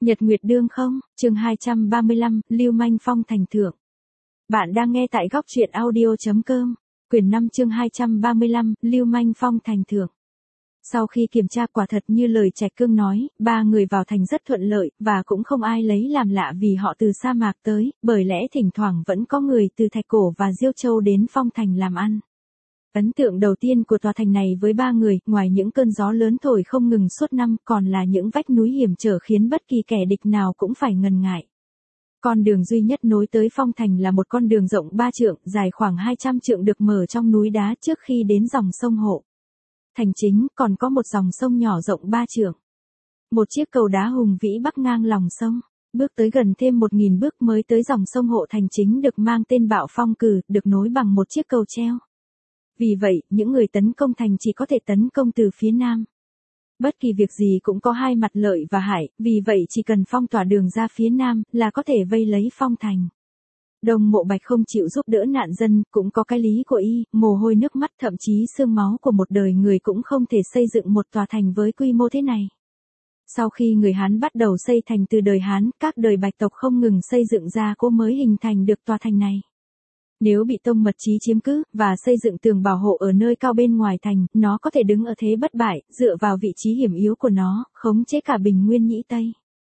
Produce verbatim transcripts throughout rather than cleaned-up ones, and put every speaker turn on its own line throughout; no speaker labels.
Nhật Nguyệt Đương không, chương hai trăm ba mươi lăm, Lưu Manh Phong thành thượng. Bạn đang nghe tại góc truyện audio.com, quyển năm chương hai trăm ba mươi lăm, Lưu Manh Phong thành thượng. Sau khi kiểm tra quả thật như lời Trạch Cương nói, ba người vào thành rất thuận lợi, và cũng không ai lấy làm lạ vì họ từ sa mạc tới, bởi lẽ thỉnh thoảng vẫn có người từ Thạch Cổ và Diêu Châu đến Phong thành làm ăn. Ấn tượng đầu tiên của tòa thành này với ba người, ngoài những cơn gió lớn thổi không ngừng suốt năm, còn là những vách núi hiểm trở khiến bất kỳ kẻ địch nào cũng phải ngần ngại. Con đường duy nhất nối tới Phong thành là một con đường rộng ba trượng, dài khoảng hai trăm trượng được mở trong núi đá trước khi đến dòng sông Hộ. Thành chính còn có một dòng sông nhỏ rộng ba trượng. Một chiếc cầu đá hùng vĩ bắc ngang lòng sông. Bước tới gần thêm một nghìn bước mới tới dòng sông Hộ thành chính được mang tên Bạo Phong Cử, được nối bằng một chiếc cầu treo. Vì vậy, những người tấn công thành chỉ có thể tấn công từ phía nam. Bất kỳ việc gì cũng có hai mặt lợi và hại, vì vậy chỉ cần phong tỏa đường ra phía nam là có thể vây lấy Phong thành. Đông Mộ Bạch không chịu giúp đỡ nạn dân, cũng có cái lý của y, mồ hôi nước mắt thậm chí xương máu của một đời người cũng không thể xây dựng một tòa thành với quy mô thế này. Sau khi người Hán bắt đầu xây thành từ đời Hán, các đời Bạch tộc không ngừng xây dựng ra cố mới hình thành được tòa thành này. Nếu bị Tông Mật Chí chiếm cứ, và xây dựng tường bảo hộ ở nơi cao bên ngoài thành, nó có thể đứng ở thế bất bại, dựa vào vị trí hiểm yếu của nó, khống chế cả Bình Nguyên Nhĩ Tây.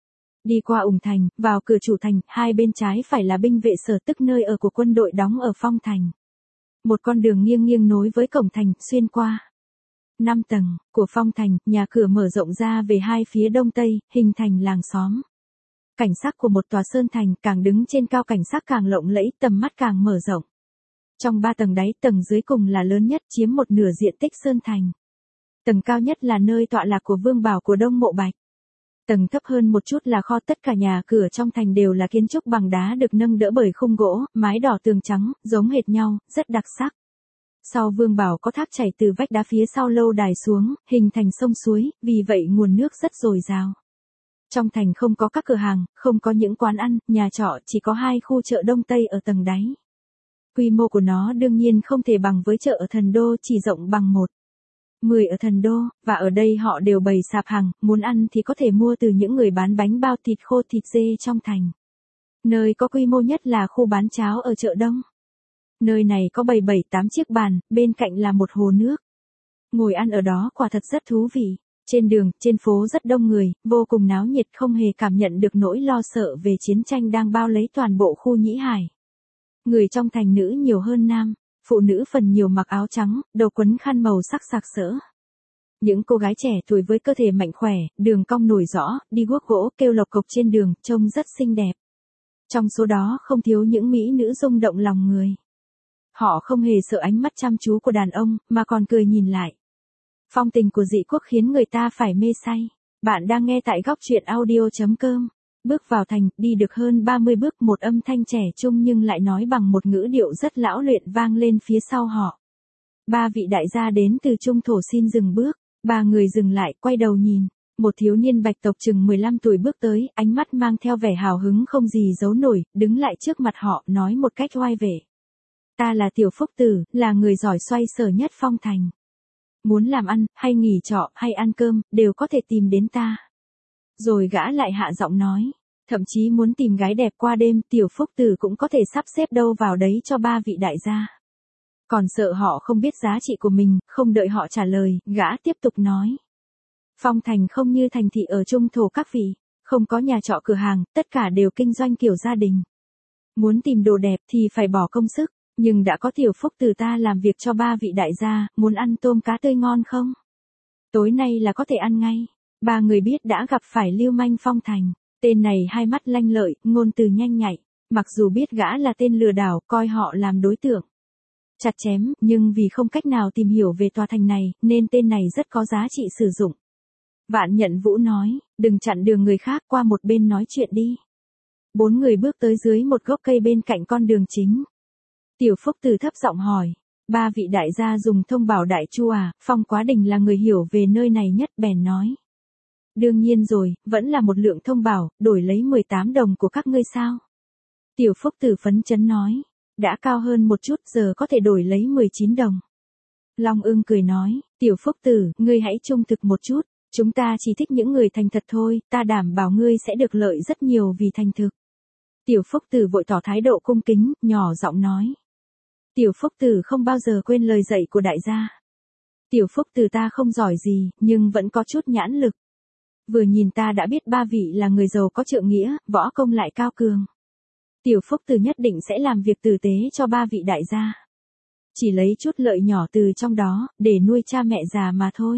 Đi qua Ủng thành, vào cửa chủ thành, hai bên trái phải là binh vệ sở, tức nơi ở của quân đội đóng ở Phong thành. Một con đường nghiêng nghiêng nối với cổng thành, xuyên qua năm tầng của Phong thành, nhà cửa mở rộng ra về hai phía đông tây, hình thành làng xóm. Cảnh sắc của một tòa sơn thành, càng đứng trên cao cảnh sắc càng lộng lẫy, tầm mắt càng mở rộng. Trong ba tầng đáy, tầng dưới cùng là lớn nhất, chiếm một nửa diện tích sơn thành. Tầng cao nhất là nơi tọa lạc của vương bảo của Đông Mộ Bạch. Tầng thấp hơn một chút là kho, tất cả nhà cửa trong thành đều là kiến trúc bằng đá được nâng đỡ bởi khung gỗ, mái đỏ tường trắng, giống hệt nhau, rất đặc sắc. Sau vương bảo có thác chảy từ vách đá phía sau lâu đài xuống, hình thành sông suối, vì vậy nguồn nước rất dồi dào. Trong thành không có các cửa hàng, không có những quán ăn, nhà trọ, chỉ có hai khu chợ Đông Tây ở tầng đáy. Quy mô của nó đương nhiên không thể bằng với chợ ở Thần Đô, chỉ rộng bằng một mười ở Thần Đô, và ở đây họ đều bày sạp hàng, muốn ăn thì có thể mua từ những người bán bánh bao, thịt khô, thịt dê trong thành. Nơi có quy mô nhất là khu bán cháo ở chợ Đông. Nơi này có bảy bảy tám chiếc bàn, bên cạnh là một hồ nước. Ngồi ăn ở đó quả thật rất thú vị. Trên đường, trên phố rất đông người, vô cùng náo nhiệt, không hề cảm nhận được nỗi lo sợ về chiến tranh đang bao lấy toàn bộ khu Nhĩ Hải. Người trong thành nữ nhiều hơn nam, phụ nữ phần nhiều mặc áo trắng, đầu quấn khăn màu sắc sặc sỡ. Những cô gái trẻ tuổi với cơ thể mạnh khỏe, đường cong nổi rõ, đi guốc gỗ, kêu lộc cộc trên đường, trông rất xinh đẹp. Trong số đó không thiếu những mỹ nữ rung động lòng người. Họ không hề sợ ánh mắt chăm chú của đàn ông, mà còn cười nhìn lại. Phong tình của dị quốc khiến người ta phải mê say. Bạn đang nghe tại góc truyện audio.com. Bước vào thành, đi được hơn ba mươi bước, một âm thanh trẻ trung nhưng lại nói bằng một ngữ điệu rất lão luyện vang lên phía sau họ. Ba vị đại gia đến từ Trung Thổ xin dừng bước. Ba người dừng lại, quay đầu nhìn. Một thiếu niên Bạch tộc chừng mười lăm tuổi bước tới, ánh mắt mang theo vẻ hào hứng không gì giấu nổi, đứng lại trước mặt họ, nói một cách oai vệ. Ta là Tiểu Phúc Tử, là người giỏi xoay sở nhất Phong thành. Muốn làm ăn, hay nghỉ trọ, hay ăn cơm, đều có thể tìm đến ta. Rồi gã lại hạ giọng nói, thậm chí muốn tìm gái đẹp qua đêm, Tiểu Phúc Tử cũng có thể sắp xếp đâu vào đấy cho ba vị đại gia. Còn sợ họ không biết giá trị của mình, không đợi họ trả lời, gã tiếp tục nói. Phong thành không như thành thị ở Trung Thổ các vị, không có nhà trọ cửa hàng, tất cả đều kinh doanh kiểu gia đình. Muốn tìm đồ đẹp thì phải bỏ công sức. Nhưng đã có Tiểu Phúc Tử ta làm việc cho ba vị đại gia, muốn ăn tôm cá tươi ngon không? Tối nay là có thể ăn ngay. Ba người biết đã gặp phải Lưu Manh Phong thành. Tên này hai mắt lanh lợi, ngôn từ nhanh nhạy. Mặc dù biết gã là tên lừa đảo, coi họ làm đối tượng chặt chém, nhưng vì không cách nào tìm hiểu về tòa thành này, nên tên này rất có giá trị sử dụng. Vạn Nhận Vũ nói, đừng chặn đường người khác, qua một bên nói chuyện đi. Bốn người bước tới dưới một gốc cây bên cạnh con đường chính. Tiểu Phúc Tử thấp giọng hỏi, ba vị đại gia dùng thông bảo đại chu à? Phong Quá Đình là người hiểu về nơi này nhất, bèn nói. Đương nhiên rồi, vẫn là một lượng thông bảo, đổi lấy mười tám đồng của các ngươi sao? Tiểu Phúc Tử phấn chấn nói, đã cao hơn một chút, giờ có thể đổi lấy mười chín đồng. Long Ưng cười nói, Tiểu Phúc Tử, ngươi hãy trung thực một chút, Chúng ta chỉ thích những người thành thật thôi, ta đảm bảo ngươi sẽ được lợi rất nhiều vì thành thực. Tiểu Phúc Tử vội tỏ thái độ cung kính, nhỏ giọng nói. Tiểu Phúc Tử không bao giờ quên lời dạy của đại gia. Tiểu Phúc Tử ta không giỏi gì, nhưng vẫn có chút nhãn lực. Vừa nhìn ta đã biết ba vị là người giàu có trượng nghĩa, võ công lại cao cường. Tiểu Phúc Tử nhất định sẽ làm việc tử tế cho ba vị đại gia. Chỉ lấy chút lợi nhỏ từ trong đó, để nuôi cha mẹ già mà thôi.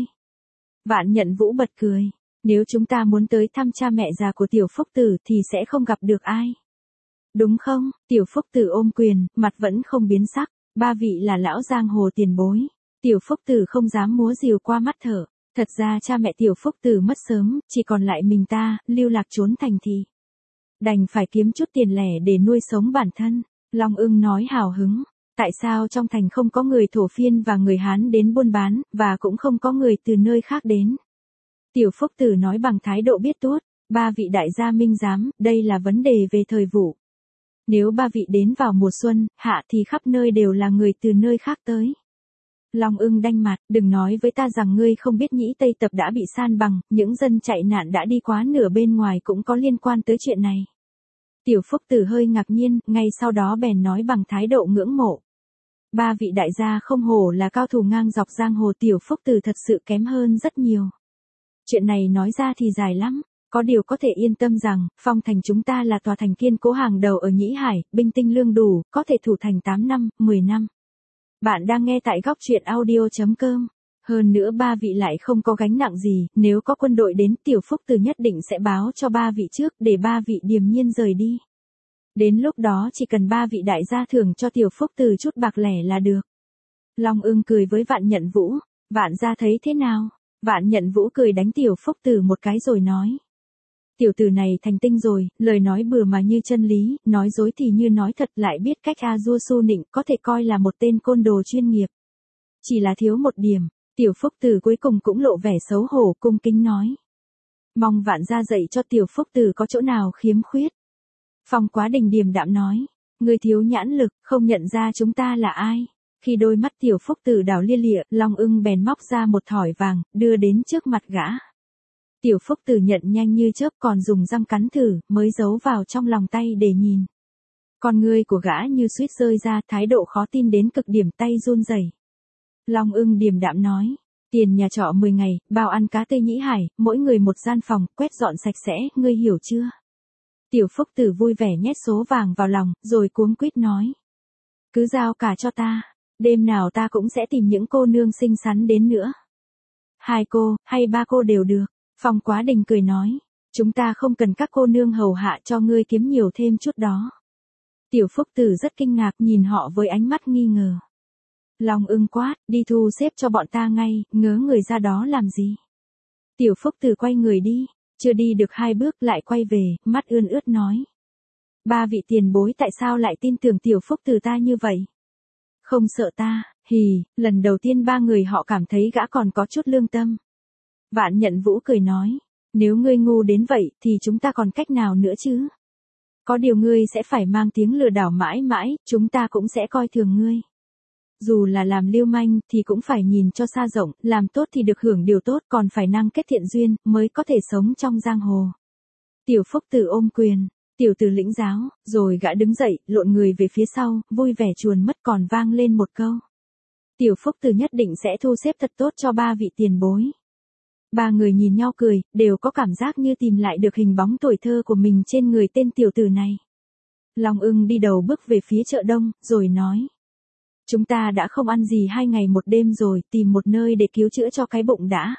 Vạn Nhận Vũ bật cười. Nếu chúng ta muốn tới thăm cha mẹ già của Tiểu Phúc Tử thì sẽ không gặp được ai. Đúng không? Tiểu Phúc Tử ôm quyền, mặt vẫn không biến sắc. Ba vị là lão giang hồ tiền bối. Tiểu Phúc Tử không dám múa rìu qua mắt thở. Thật ra cha mẹ Tiểu Phúc Tử mất sớm, chỉ còn lại mình ta, lưu lạc trốn thành thị. Đành phải kiếm chút tiền lẻ để nuôi sống bản thân. Long Ưng nói hào hứng. Tại sao trong thành không có người Thổ Phiên và người Hán đến buôn bán, và cũng không có người từ nơi khác đến? Tiểu Phúc Tử nói bằng thái độ biết tuốt. Ba vị đại gia minh giám, đây là vấn đề về thời vụ. Nếu ba vị đến vào mùa xuân, hạ thì khắp nơi đều là người từ nơi khác tới. Long Ưng đanh mặt, đừng nói với ta rằng ngươi không biết Nhĩ Tây Tập đã bị san bằng, những dân chạy nạn đã đi quá nửa bên ngoài cũng có liên quan tới chuyện này. Tiểu Phúc Tử hơi ngạc nhiên, ngay sau đó bèn nói bằng thái độ ngưỡng mộ. Ba vị đại gia không hổ là cao thủ ngang dọc giang hồ. Tiểu Phúc Tử thật sự kém hơn rất nhiều. Chuyện này nói ra thì dài lắm, có điều có thể yên tâm rằng, Phong Thành chúng ta là tòa thành kiên cố hàng đầu ở Nhĩ Hải, binh tinh lương đủ, có thể thủ thành tám năm, mười năm. Bạn đang nghe tại góc truyện audio chấm com. Hơn nữa ba vị lại không có gánh nặng gì, nếu có quân đội đến Tiểu Phúc Tử nhất định sẽ báo cho ba vị trước để ba vị điềm nhiên rời đi. Đến lúc đó chỉ cần ba vị đại gia thưởng cho Tiểu Phúc Tử chút bạc lẻ là được. Long Ưng cười với Vạn Nhận Vũ. Vạn gia thấy thế nào? Vạn Nhận Vũ cười đánh Tiểu Phúc Tử một cái rồi nói. Tiểu tử này thành tinh rồi, lời nói bừa mà như chân lý, nói dối thì như nói thật, lại biết cách a dua su nịnh, có thể coi là một tên côn đồ chuyên nghiệp. Chỉ là thiếu một điểm. Tiểu Phúc Tử cuối cùng cũng lộ vẻ xấu hổ, cung kính nói. Mong Vạn gia dạy cho Tiểu Phúc Tử có chỗ nào khiếm khuyết. Phong Quá Đình điềm đạm nói. Người thiếu nhãn lực, không nhận ra chúng ta là ai. Khi đôi mắt Tiểu Phúc Tử đảo lia lịa, Long Ưng bèn móc ra một thỏi vàng, đưa đến trước mặt gã. Tiểu Phúc Tử nhận nhanh như chớp, còn dùng răng cắn thử, mới giấu vào trong lòng tay để nhìn. Con ngươi của gã như suýt rơi ra, thái độ khó tin đến cực điểm, tay run rẩy. Long Ưng điềm đạm nói. Tiền nhà trọ mười ngày, bao ăn cá tươi Nhĩ Hải, mỗi người một gian phòng, quét dọn sạch sẽ, ngươi hiểu chưa? Tiểu Phúc Tử vui vẻ nhét số vàng vào lòng, rồi cuống quýt nói. Cứ giao cả cho ta, đêm nào ta cũng sẽ tìm những cô nương xinh xắn đến nữa. Hai cô, hay ba cô đều được. Phong Quá Đình cười nói. Chúng ta không cần các cô nương hầu hạ, cho ngươi kiếm nhiều thêm chút đó. Tiểu Phúc Tử rất kinh ngạc, nhìn họ với ánh mắt nghi ngờ. Long Ưng quát, đi thu xếp cho bọn ta ngay, ngớ người ra đó làm gì? Tiểu Phúc Tử quay người đi, chưa đi được hai bước lại quay về, mắt ươn ướt nói. Ba vị tiền bối tại sao lại tin tưởng Tiểu Phúc Tử ta như vậy? Không sợ ta, hì, lần đầu tiên ba người họ cảm thấy gã còn có chút lương tâm. Vạn Nhận Vũ cười nói, nếu ngươi ngu đến vậy thì chúng ta còn cách nào nữa chứ? Có điều ngươi sẽ phải mang tiếng lừa đảo mãi mãi, chúng ta cũng sẽ coi thường ngươi. Dù là làm lưu manh thì cũng phải nhìn cho xa rộng, làm tốt thì được hưởng điều tốt, còn phải năng kết thiện duyên, mới có thể sống trong giang hồ. Tiểu Phúc Tử ôm quyền, tiểu tử lĩnh giáo, rồi gã đứng dậy, lộn người về phía sau, vui vẻ chuồn mất, còn vang lên một câu. Tiểu Phúc Tử nhất định sẽ thu xếp thật tốt cho ba vị tiền bối. Ba người nhìn nhau cười, đều có cảm giác như tìm lại được hình bóng tuổi thơ của mình trên người tên tiểu tử này. Long Ưng đi đầu bước về phía chợ đông, rồi nói. Chúng ta đã không ăn gì hai ngày một đêm rồi, tìm một nơi để cứu chữa cho cái bụng đã.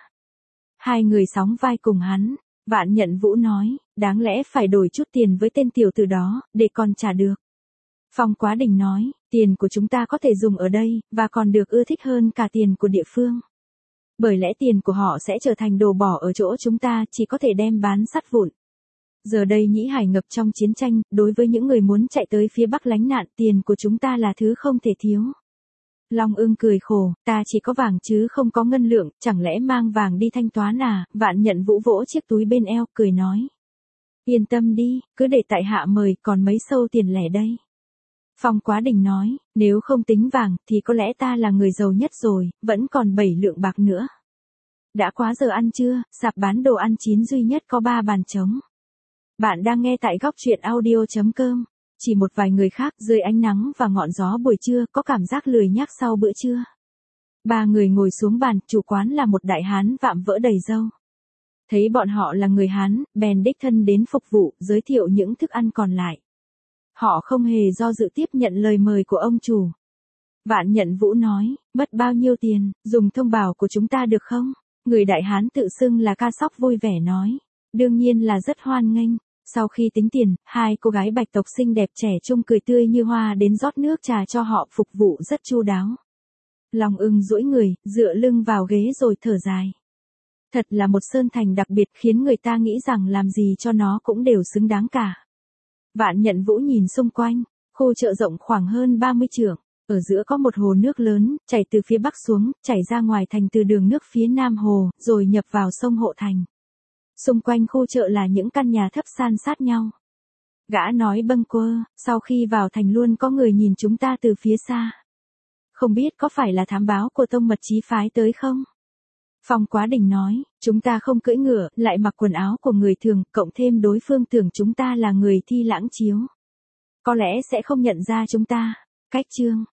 Hai người sóng vai cùng hắn. Vạn Nhận Vũ nói, đáng lẽ phải đổi chút tiền với tên tiểu tử đó, để còn trả được. Phong Quá Đình nói, tiền của chúng ta có thể dùng ở đây, và còn được ưa thích hơn cả tiền của địa phương. Bởi lẽ tiền của họ sẽ trở thành đồ bỏ ở chỗ chúng ta, chỉ có thể đem bán sắt vụn. Giờ đây Nhĩ Hải ngập trong chiến tranh, đối với những người muốn chạy tới phía Bắc lánh nạn, tiền của chúng ta là thứ không thể thiếu. Long Ưng cười khổ, ta chỉ có vàng chứ không có ngân lượng, chẳng lẽ mang vàng đi thanh toán à? Vạn Nhận Vũ vỗ chiếc túi bên eo, cười nói. Yên tâm đi, cứ để tại hạ mời, còn mấy sâu tiền lẻ đây. Phong Quá Đình nói, nếu không tính vàng, thì có lẽ ta là người giàu nhất rồi, vẫn còn bảy lượng bạc nữa. Đã quá giờ ăn trưa, sạp bán đồ ăn chín duy nhất có ba bàn trống. Bạn đang nghe tại góc truyện audio.com. Chỉ một vài người khác dưới ánh nắng và ngọn gió buổi trưa có cảm giác lười nhác sau bữa trưa. Ba người ngồi xuống bàn, chủ quán là một đại hán vạm vỡ đầy râu. Thấy bọn họ là người Hán, bèn đích thân đến phục vụ, giới thiệu những thức ăn còn lại. Họ không hề do dự tiếp nhận lời mời của ông chủ. Vạn Nhận Vũ nói, mất bao nhiêu tiền, dùng thông bảo của chúng ta được không? Người đại hán tự xưng là Ca Sóc vui vẻ nói. Đương nhiên là rất hoan nghênh. Sau khi tính tiền, hai cô gái bạch tộc xinh đẹp trẻ trung cười tươi như hoa đến rót nước trà cho họ, phục vụ rất chu đáo. Long Ưng duỗi người, dựa lưng vào ghế rồi thở dài. Thật là một sơn thành đặc biệt, khiến người ta nghĩ rằng làm gì cho nó cũng đều xứng đáng cả. Vạn Nhận Vũ nhìn xung quanh, khu chợ rộng khoảng hơn ba mươi trượng, ở giữa có một hồ nước lớn, chảy từ phía bắc xuống, chảy ra ngoài thành từ đường nước phía nam hồ, rồi nhập vào sông Hộ Thành. Xung quanh khu chợ là những căn nhà thấp san sát nhau. Gã nói bâng quơ, sau khi vào thành luôn có người nhìn chúng ta từ phía xa. Không biết có phải là thám báo của Tông Mật Chí phái tới không? Phong Quá Đình nói, chúng ta không cưỡi ngựa, lại mặc quần áo của người thường, cộng thêm đối phương tưởng chúng ta là người Thi Lãng Chiếu. Có lẽ sẽ không nhận ra chúng ta. Cách chương